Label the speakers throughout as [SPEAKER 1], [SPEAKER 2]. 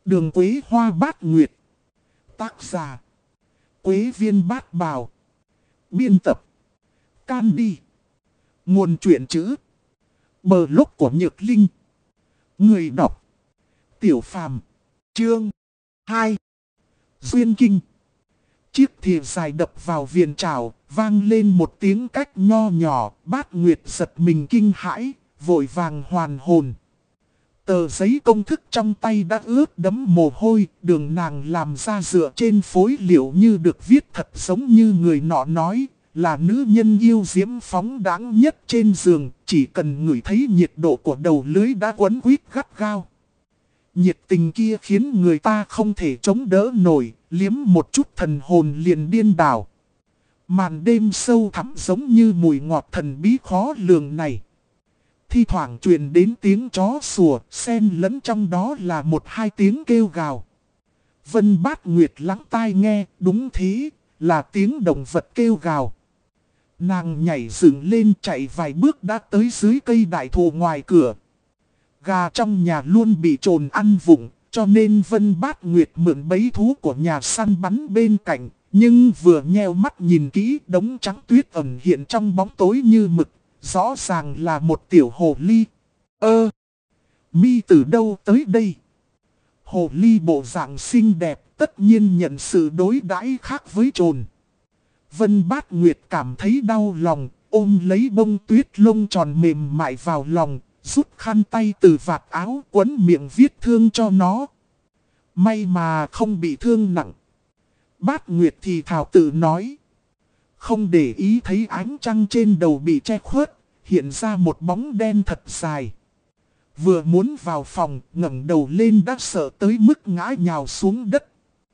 [SPEAKER 1] Đường Quế Hoa Bát Nguyệt. Tác giả: Quế Viên Bát Bào. Biên tập: Candy. Nguồn truyện chữ Blog của Nhược Linh. Người đọc: Tiểu Phàm. Chương 2. Duyên Kinh. Chiếc thìa dài đập vào viền chảo, vang lên một tiếng cách nho nhỏ. Bát Nguyệt giật mình kinh hãi, vội vàng hoàn hồn. Tờ giấy công thức trong tay đã ướt đẫm mồ hôi, đường nàng làm ra dựa trên phối liệu như được viết thật, giống như người nọ nói, là nữ nhân yêu diễm phóng đáng nhất trên giường, chỉ cần ngửi thấy nhiệt độ của đầu lưới đã quấn quýt gắt gao. Nhiệt tình kia khiến người ta không thể chống đỡ nổi, liếm một chút thần hồn liền điên đảo. Màn đêm sâu thẳm giống như mùi ngọt thần bí khó lường này. Thi thoảng truyền đến tiếng chó sủa, xen lẫn trong đó là một hai tiếng kêu gào. Vân Bát Nguyệt lắng tai nghe, đúng thế, là tiếng động vật kêu gào. Nàng nhảy dựng lên chạy vài bước đã tới dưới cây đại thụ ngoài cửa. Gà trong nhà luôn bị trồn ăn vụng, cho nên Vân Bát Nguyệt mượn bẫy thú của nhà săn bắn bên cạnh. Nhưng vừa nheo mắt nhìn kỹ, đống trắng tuyết ẩn hiện trong bóng tối như mực. Rõ ràng là một tiểu hồ ly. Mi từ đâu tới đây? Hồ ly bộ dạng xinh đẹp, tất nhiên nhận sự đối đãi khác với trồn. Vân Bát Nguyệt cảm thấy đau lòng, ôm lấy bông tuyết lông tròn mềm mại vào lòng, rút khăn tay từ vạt áo quấn miệng viết thương cho nó. May mà không bị thương nặng. Bát Nguyệt thì thào tự nói. Không để ý thấy ánh trăng trên đầu bị che khuất, hiện ra một bóng đen thật dài. Vừa muốn vào phòng, ngẩng đầu lên đã sợ tới mức ngã nhào xuống đất.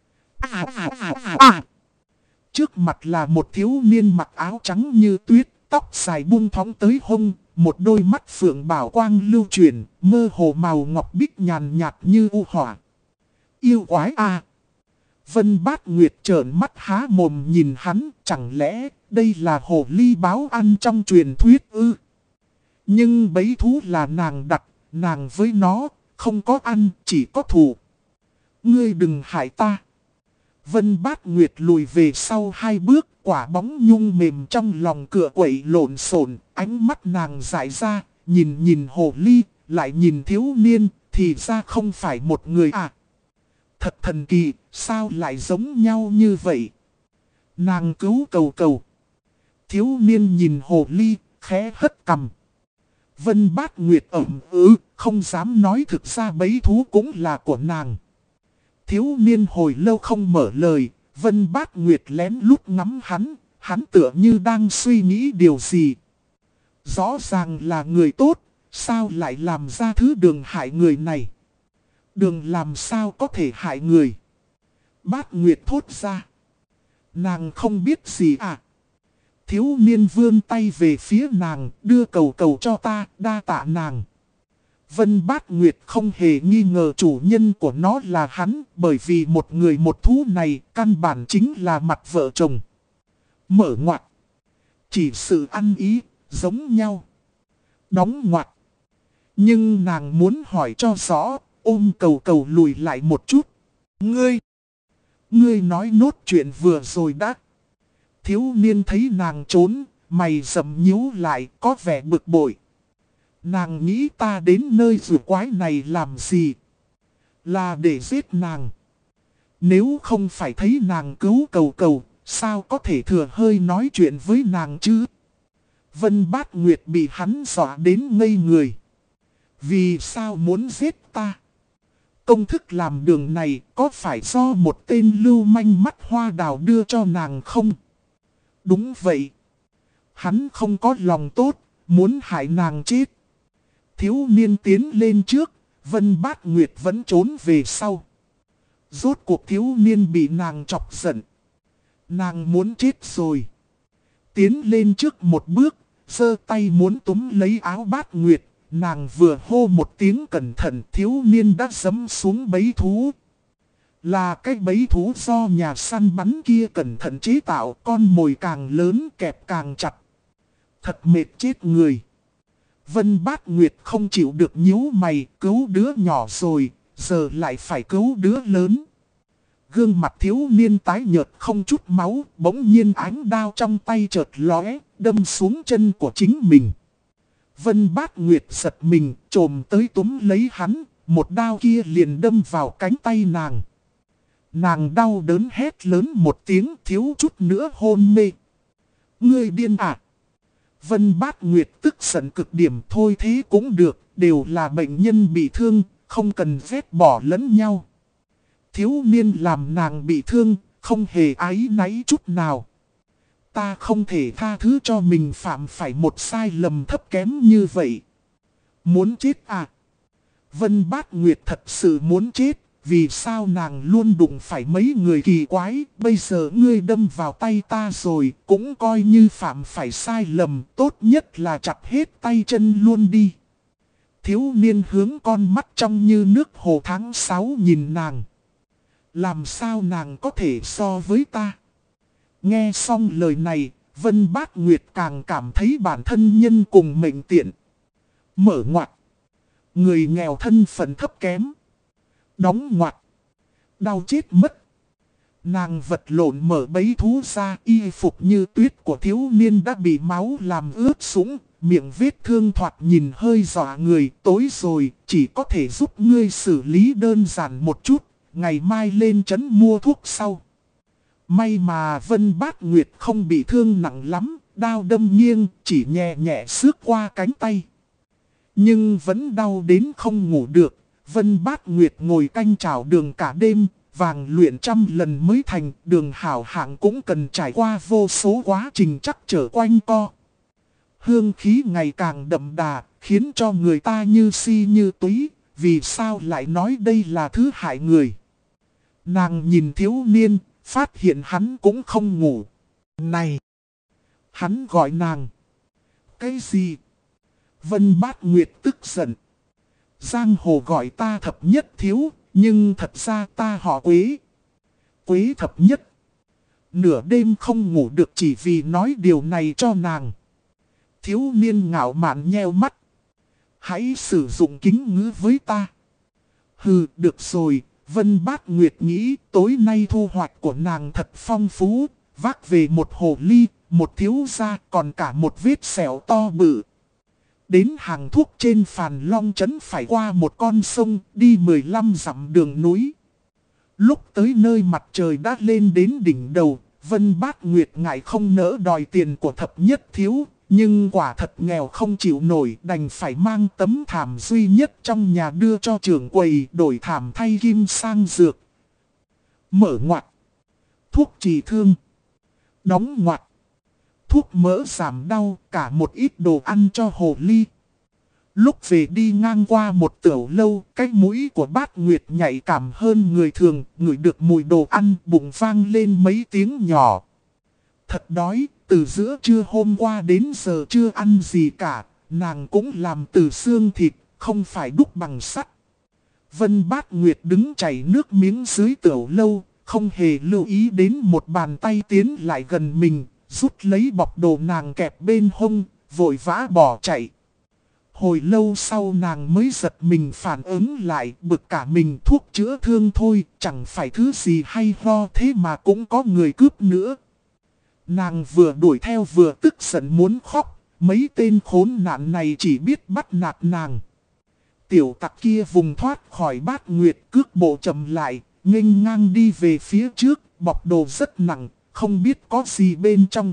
[SPEAKER 1] Trước mặt là một thiếu niên mặc áo trắng như tuyết, tóc dài buông thõng tới hông, một đôi mắt phượng bảo quang lưu chuyển, mơ hồ màu ngọc bích nhàn nhạt như u hỏa. Yêu quái à! Vân Bát Nguyệt trợn mắt há mồm nhìn hắn, chẳng lẽ đây là hồ ly báo ăn trong truyền thuyết ư? Nhưng bẫy thú là nàng đặt, nàng với nó, không có ăn, chỉ có thù. Ngươi đừng hại ta. Vân Bát Nguyệt lùi về sau hai bước, quả bóng nhung mềm trong lòng cửa quậy lộn xộn, ánh mắt nàng dại ra, nhìn hồ ly, lại nhìn thiếu niên, thì ra không phải một người à. Thật thần kỳ, sao lại giống nhau như vậy? Nàng cứu cầu. Thiếu niên nhìn hồ ly, khẽ hất cằm. Vân Bát Nguyệt ẩm không dám nói thực ra bẫy thú cũng là của nàng. Thiếu niên hồi lâu không mở lời, Vân Bát Nguyệt lén lút ngắm hắn tựa như đang suy nghĩ điều gì. Rõ ràng là người tốt, sao lại làm ra thứ đường hại người này? Đường làm sao có thể hại người? Bát Nguyệt thốt ra. Nàng không biết gì à? Thiếu niên vươn tay về phía nàng, đưa cầu cho ta, đa tạ nàng. Vân Bát Nguyệt không hề nghi ngờ chủ nhân của nó là hắn, bởi vì một người một thú này, căn bản chính là mặt vợ chồng. Mở ngoặt. Chỉ sự ăn ý, giống nhau. Đóng ngoặt. Nhưng nàng muốn hỏi cho rõ, ôm cầu lùi lại một chút. Ngươi nói nốt chuyện vừa rồi đã. Thiếu niên thấy nàng trốn, mày rậm nhíu lại, có vẻ bực bội. Nàng nghĩ ta đến nơi rùa quái này làm gì? Là để giết nàng. Nếu không phải thấy nàng cứu cầu, sao có thể thừa hơi nói chuyện với nàng chứ? Vân Bát Nguyệt bị hắn dọa đến ngây người. Vì sao muốn giết ta? Công thức làm đường này có phải do một tên lưu manh mắt hoa đào đưa cho nàng không? Đúng vậy. Hắn không có lòng tốt, muốn hại nàng chết. Thiếu niên tiến lên trước, Vân Bát Nguyệt vẫn trốn về sau. Rốt cuộc thiếu niên bị nàng chọc giận. Nàng muốn chết rồi. Tiến lên trước một bước, giơ tay muốn túm lấy áo Bát Nguyệt. Nàng vừa hô một tiếng cẩn thận, thiếu niên đã giẫm xuống bẫy thú. Là cái bẫy thú do nhà săn bắn kia cẩn thận chế tạo, con mồi càng lớn kẹp càng chặt. Thật mệt chết người. Vân Bát Nguyệt không chịu được nhíu mày, cứu đứa nhỏ rồi, giờ lại phải cứu đứa lớn. Gương mặt thiếu niên tái nhợt không chút máu, bỗng nhiên ánh đao trong tay chợt lóe, đâm xuống chân của chính mình. Vân Bát Nguyệt giật mình, trồm tới túm lấy hắn, một đao kia liền đâm vào cánh tay nàng. Nàng đau đớn hét lớn một tiếng, thiếu chút nữa hôn mê. Ngươi điên à? Vân Bát Nguyệt tức giận cực điểm, thôi thế cũng được, đều là bệnh nhân bị thương, không cần ghét bỏ lẫn nhau. Thiếu niên làm nàng bị thương, không hề áy náy chút nào. Ta không thể tha thứ cho mình phạm phải một sai lầm thấp kém như vậy. Muốn chết à? Vân Bát Nguyệt thật sự muốn chết, vì sao nàng luôn đụng phải mấy người kỳ quái, bây giờ ngươi đâm vào tay ta rồi, cũng coi như phạm phải sai lầm, tốt nhất là chặt hết tay chân luôn đi. Thiếu niên hướng con mắt trong như nước hồ tháng 6 nhìn nàng. Làm sao nàng có thể so với ta? Nghe xong lời này, Vân Bát Nguyệt càng cảm thấy bản thân nhân cùng mệnh tiện. Mở ngoặt. Người nghèo thân phận thấp kém. Đóng ngoặt. Đau chết mất. Nàng vật lộn mở bấy thú ra, y phục như tuyết của thiếu niên đã bị máu làm ướt sũng. Miệng vết thương thoạt nhìn hơi dọa người, tối rồi, chỉ có thể giúp ngươi xử lý đơn giản một chút, ngày mai lên trấn mua thuốc sau. May mà Vân Bát Nguyệt không bị thương nặng lắm, đao đâm nghiêng, chỉ nhẹ nhẹ xước qua cánh tay. Nhưng vẫn đau đến không ngủ được, Vân Bát Nguyệt ngồi canh chảo đường cả đêm, vàng luyện trăm lần mới thành, đường hảo hạng cũng cần trải qua vô số quá trình chắc trở quanh co. Hương khí ngày càng đậm đà, khiến cho người ta như si như túy, vì sao lại nói đây là thứ hại người. Nàng nhìn thiếu niên, phát hiện hắn cũng không ngủ. Này! Hắn gọi nàng. Cái gì? Vân Bát Nguyệt tức giận. Giang hồ gọi ta thập nhất thiếu, nhưng thật ra ta họ Quế. Quế thập nhất. Nửa đêm không ngủ được chỉ vì nói điều này cho nàng. Thiếu niên ngạo mạn nheo mắt. Hãy sử dụng kính ngữ với ta. Hừ, được rồi. Vân Bát Nguyệt nghĩ tối nay thu hoạch của nàng thật phong phú. Vác về một hồ ly, một thiếu gia, còn cả một vết sẹo to bự. Đến hàng thuốc trên Phàn Long trấn phải qua một con sông, đi 15 dặm đường núi. Lúc tới nơi mặt trời đã lên đến đỉnh đầu, Vân Bát Nguyệt ngại không nỡ đòi tiền của thập nhất thiếu. Nhưng quả thật nghèo không chịu nổi, đành phải mang tấm thảm duy nhất trong nhà đưa cho trưởng quầy, đổi thảm thay kim sang dược. Mở ngoặt. Thuốc trị thương. Đóng ngoặt. Thuốc mỡ giảm đau, cả một ít đồ ăn cho hồ ly. Lúc về đi ngang qua một tiểu lâu, cái mũi của Bát Nguyệt nhạy cảm hơn người thường, ngửi được mùi đồ ăn, bụng vang lên mấy tiếng nhỏ. Thật đói, từ giữa trưa hôm qua đến giờ chưa ăn gì cả, nàng cũng làm từ xương thịt, không phải đúc bằng sắt. Vân Bát Nguyệt đứng chảy nước miếng dưới tiểu lâu, không hề lưu ý đến một bàn tay tiến lại gần mình, rút lấy bọc đồ nàng kẹp bên hông, vội vã bỏ chạy. Hồi lâu sau nàng mới giật mình phản ứng lại, bực cả mình, thuốc chữa thương thôi, chẳng phải thứ gì hay ho thế mà cũng có người cướp nữa. Nàng vừa đuổi theo vừa tức giận muốn khóc, mấy tên khốn nạn này chỉ biết bắt nạt nàng. Tiểu tặc kia vùng thoát khỏi Bát Nguyệt, cước bộ chậm lại, nghênh ngang đi về phía trước, bọc đồ rất nặng, không biết có gì bên trong.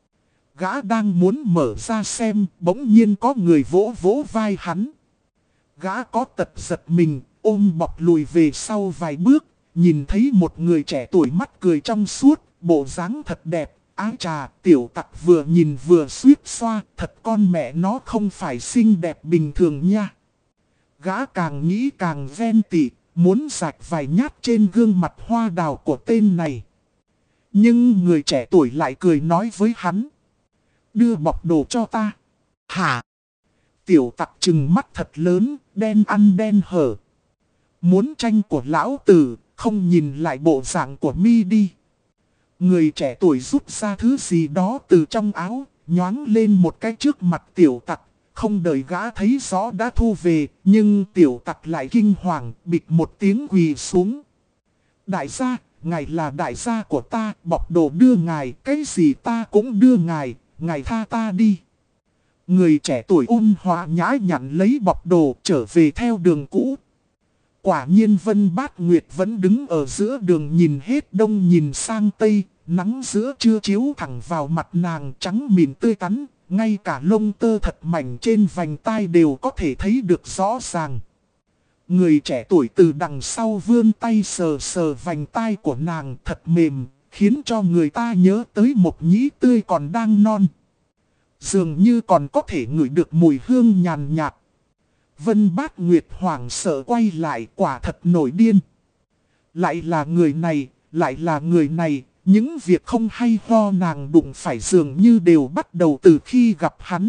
[SPEAKER 1] Gã đang muốn mở ra xem, bỗng nhiên có người vỗ vỗ vai hắn. Gã có tật giật mình, ôm bọc lùi về sau vài bước, nhìn thấy một người trẻ tuổi mắt cười trong suốt, bộ dáng thật đẹp. Ái trà, tiểu tặc vừa nhìn vừa suýt xoa, thật con mẹ nó không phải xinh đẹp bình thường nha. Gã càng nghĩ càng ghen tị, muốn rạch vài nhát trên gương mặt hoa đào của tên này. Nhưng người trẻ tuổi lại cười nói với hắn. Đưa bọc đồ cho ta. Hả? Tiểu tặc trừng mắt thật lớn, đen ăn đen hở. Muốn tranh của lão tử, không nhìn lại bộ dạng của mi đi. Người trẻ tuổi rút ra thứ gì đó từ trong áo, nhoáng lên một cái trước mặt tiểu tặc, Không đợi gã thấy rõ đã thu về, nhưng tiểu tặc lại kinh hoàng, bịch một tiếng quỳ xuống. Đại gia, ngài là đại gia của ta, bọc đồ đưa ngài, cái gì ta cũng đưa ngài, ngài tha ta đi. Người trẻ tuổi ôn hòa nhã nhặn lấy bọc đồ trở về theo đường cũ. Quả nhiên Vân Bát Nguyệt vẫn đứng ở giữa đường nhìn hết đông nhìn sang tây, nắng giữa trưa chiếu thẳng vào mặt nàng trắng mịn tươi tắn, ngay cả lông tơ thật mảnh trên vành tai đều có thể thấy được rõ ràng. Người trẻ tuổi từ đằng sau vươn tay sờ sờ vành tai của nàng thật mềm, khiến cho người ta nhớ tới một nhĩ tươi còn đang non. Dường như còn có thể ngửi được mùi hương nhàn nhạt. Vân Bát Nguyệt hoảng sợ quay lại, quả thật nổi điên. Lại là người này, lại là người này, những việc không hay ho nàng đụng phải dường như đều bắt đầu từ khi gặp hắn.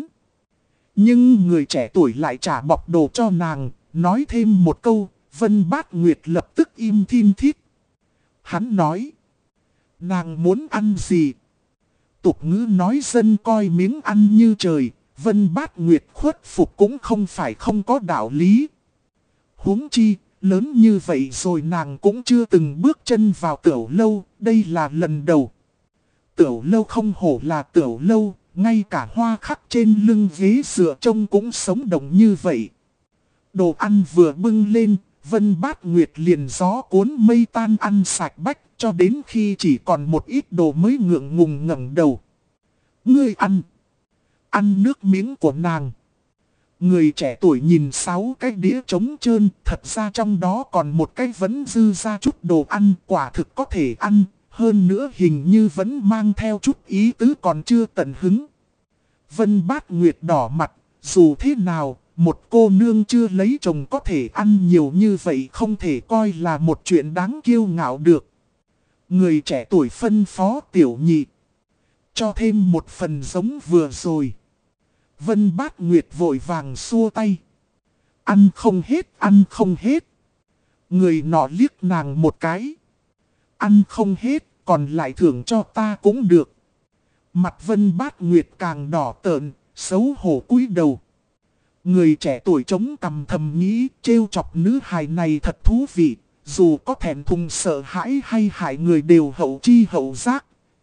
[SPEAKER 1] Nhưng người trẻ tuổi lại trả bọc đồ cho nàng, nói thêm một câu, Vân Bát Nguyệt lập tức im thin thít. Hắn nói, nàng muốn ăn gì? Tục ngữ nói dân coi miếng ăn như trời, Vân Bát Nguyệt khuất phục cũng không phải không có đạo lý. Huống chi, lớn như vậy rồi nàng cũng chưa từng bước chân vào tiểu lâu, đây là lần đầu. Tiểu lâu không hổ là tiểu lâu, ngay cả hoa khắc trên lưng ghế dựa trông cũng sống động như vậy. Đồ ăn vừa bưng lên, Vân Bát Nguyệt liền gió cuốn mây tan ăn sạch bách, cho đến khi chỉ còn một ít đồ mới ngượng ngùng ngẩng đầu. Ngươi ăn. Ăn nước miếng của nàng. Người trẻ tuổi nhìn 6 cái đĩa trống trơn, thật ra trong đó còn một cái vẫn dư ra chút đồ ăn, quả thực có thể ăn, hơn nữa hình như vẫn mang theo chút ý tứ còn chưa tận hứng. Vân Bát Nguyệt đỏ mặt, dù thế nào, một cô nương chưa lấy chồng có thể ăn nhiều như vậy không thể coi là một chuyện đáng kiêu ngạo được. Người trẻ tuổi phân phó tiểu nhị, cho thêm một phần giống vừa rồi. Vân Bát Nguyệt vội vàng xua tay. Ăn không hết, ăn không hết. Người nọ liếc nàng một cái. Ăn không hết, còn lại thưởng cho ta cũng được. Mặt Vân Bát Nguyệt càng đỏ tợn, xấu hổ cúi đầu. Người trẻ tuổi chống cằm thầm nghĩ, trêu chọc nữ hài này thật thú vị. Dù có thẹn thùng sợ hãi hay hại người đều hậu chi hậu giác.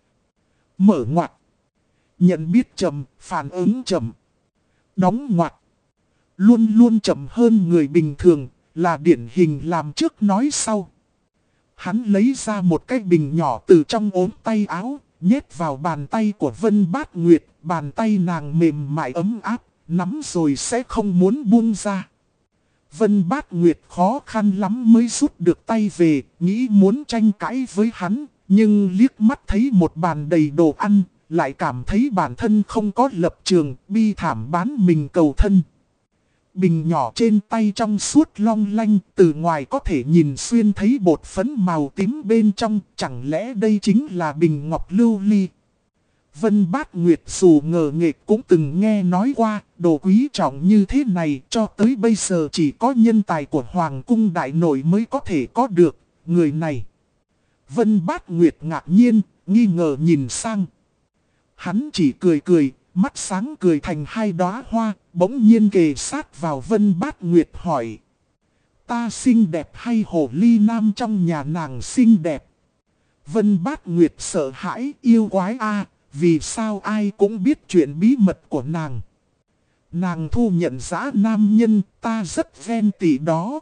[SPEAKER 1] Mở ngoặt. Nhận biết chậm, phản ứng chậm. Đóng ngoặt. Luôn luôn chậm hơn người bình thường, là điển hình làm trước nói sau. Hắn lấy ra một cái bình nhỏ từ trong ốm tay áo, nhét vào bàn tay của Vân Bát Nguyệt. Bàn tay nàng mềm mại ấm áp, nắm rồi sẽ không muốn buông ra. Vân Bát Nguyệt khó khăn lắm mới rút được tay về, nghĩ muốn tranh cãi với hắn, nhưng liếc mắt thấy một bàn đầy đồ ăn, lại cảm thấy bản thân không có lập trường, bi thảm bán mình cầu thân. Bình nhỏ trên tay trong suốt long lanh, từ ngoài có thể nhìn xuyên thấy bột phấn màu tím bên trong, chẳng lẽ đây chính là bình ngọc lưu ly. Vân Bát Nguyệt dù ngờ nghệch cũng từng nghe nói qua, đồ quý trọng như thế này cho tới bây giờ chỉ có nhân tài của Hoàng cung đại nội mới có thể có được, người này. Vân Bát Nguyệt ngạc nhiên, nghi ngờ nhìn sang. Hắn chỉ cười cười, mắt sáng cười thành hai đóa hoa, bỗng nhiên kề sát vào Vân Bát Nguyệt hỏi. Ta xinh đẹp hay hồ ly nam trong nhà nàng xinh đẹp? Vân Bát Nguyệt sợ hãi, yêu quái a, vì sao ai cũng biết chuyện bí mật của nàng. Nàng thu nhận dã nam nhân, ta rất ghen tị đó.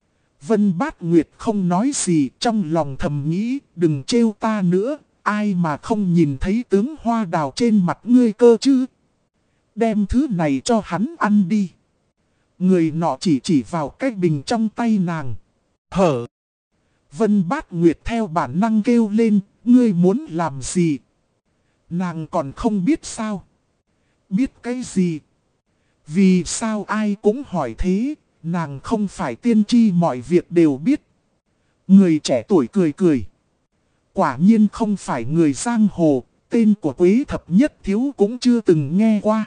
[SPEAKER 1] Vân Bát Nguyệt không nói gì, trong lòng thầm nghĩ, đừng trêu ta nữa, ai mà không nhìn thấy tướng hoa đào trên mặt ngươi cơ chứ. Đem thứ này cho hắn ăn đi. Người nọ chỉ vào cái bình trong tay nàng. Hở! Vân Bát Nguyệt theo bản năng kêu lên, ngươi muốn làm gì? Nàng còn không biết sao? Biết cái gì? Vì sao ai cũng hỏi thế, nàng không phải tiên tri mọi việc đều biết. Người trẻ tuổi cười cười. Quả nhiên không phải người giang hồ, tên của Quế Thập Nhất Thiếu cũng chưa từng nghe qua.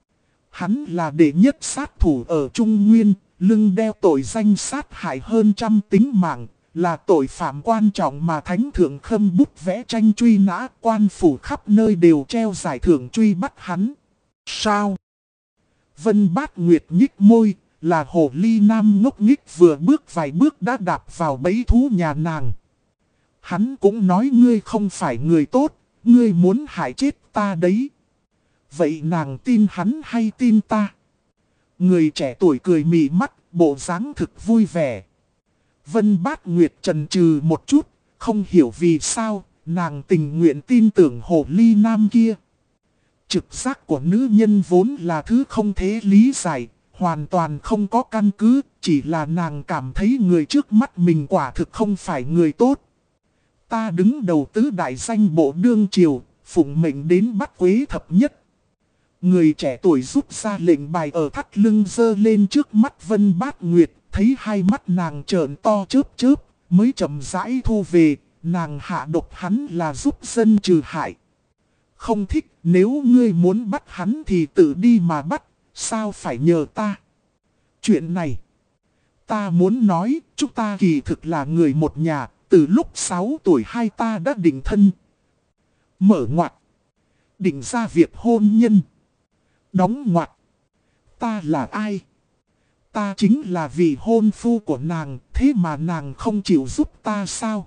[SPEAKER 1] Hắn là đệ nhất sát thủ ở Trung Nguyên, lưng đeo tội danh sát hại hơn 100 tính mạng, là tội phạm quan trọng mà Thánh Thượng Khâm bút vẽ tranh truy nã, quan phủ khắp nơi đều treo giải thưởng truy bắt hắn. Sao? Vân Bát Nguyệt nhích môi, là hồ ly nam ngốc nghích vừa bước vài bước đã đạp vào bẫy thú nhà nàng. Hắn cũng nói ngươi không phải người tốt, ngươi muốn hại chết ta đấy. Vậy nàng tin hắn hay tin ta? Người trẻ tuổi cười mị mắt, bộ dáng thực vui vẻ. Vân Bát Nguyệt chần chừ một chút, không hiểu vì sao, nàng tình nguyện tin tưởng hồ ly nam kia. Trực giác của nữ nhân vốn là thứ không thể lý giải, hoàn toàn không có căn cứ, chỉ là nàng cảm thấy người trước mắt mình quả thực không phải người tốt. Ta đứng đầu tứ đại danh bộ đương triều, phụng mệnh đến bắt Quế thập nhất. Người trẻ tuổi rút ra lệnh bài ở thắt lưng giơ lên trước mắt Vân Bát Nguyệt, thấy hai mắt nàng trợn to chớp chớp, mới chậm rãi thu về, nàng hạ độc hắn là giúp dân trừ hại. Không thích, nếu ngươi muốn bắt hắn thì tự đi mà bắt, sao phải nhờ ta? Chuyện này, ta muốn nói, chúng ta kỳ thực là người một nhà, từ lúc 6 tuổi hai ta đã định thân. Mở ngoặt, định ra việc hôn nhân. Đóng ngoặt, ta là ai? Ta chính là vị hôn phu của nàng, thế mà nàng không chịu giúp ta sao?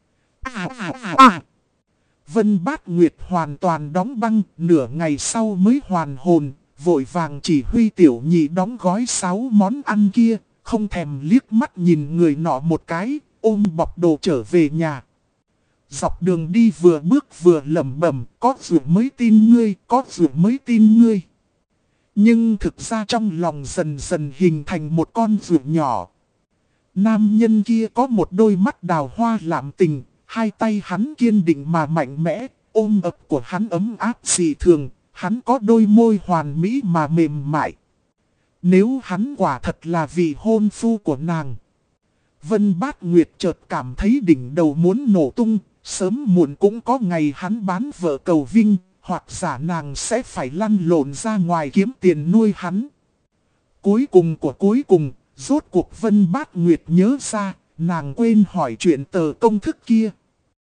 [SPEAKER 1] Vân Bát Nguyệt hoàn toàn đóng băng, nửa ngày sau mới hoàn hồn, vội vàng chỉ huy tiểu nhị đóng gói 6 món ăn kia, không thèm liếc mắt nhìn người nọ một cái, ôm bọc đồ trở về nhà. Dọc đường đi vừa bước vừa lẩm bẩm, có dù mới tin ngươi, có dù mới tin ngươi. Nhưng thực ra trong lòng dần dần hình thành một con ruột nhỏ. Nam nhân kia có một đôi mắt đào hoa lạm tình, hai tay hắn kiên định mà mạnh mẽ, ôm ấp của hắn ấm áp dị thường, hắn có đôi môi hoàn mỹ mà mềm mại. Nếu hắn quả thật là vị hôn phu của nàng. Vân Bát Nguyệt chợt cảm thấy đỉnh đầu muốn nổ tung, sớm muộn cũng có ngày hắn bán vợ cầu vinh. Hoặc giả nàng sẽ phải lăn lộn ra ngoài kiếm tiền nuôi hắn. Cuối cùng của cuối cùng, rốt cuộc Vân Bát Nguyệt nhớ ra, nàng quên hỏi chuyện tờ công thức kia.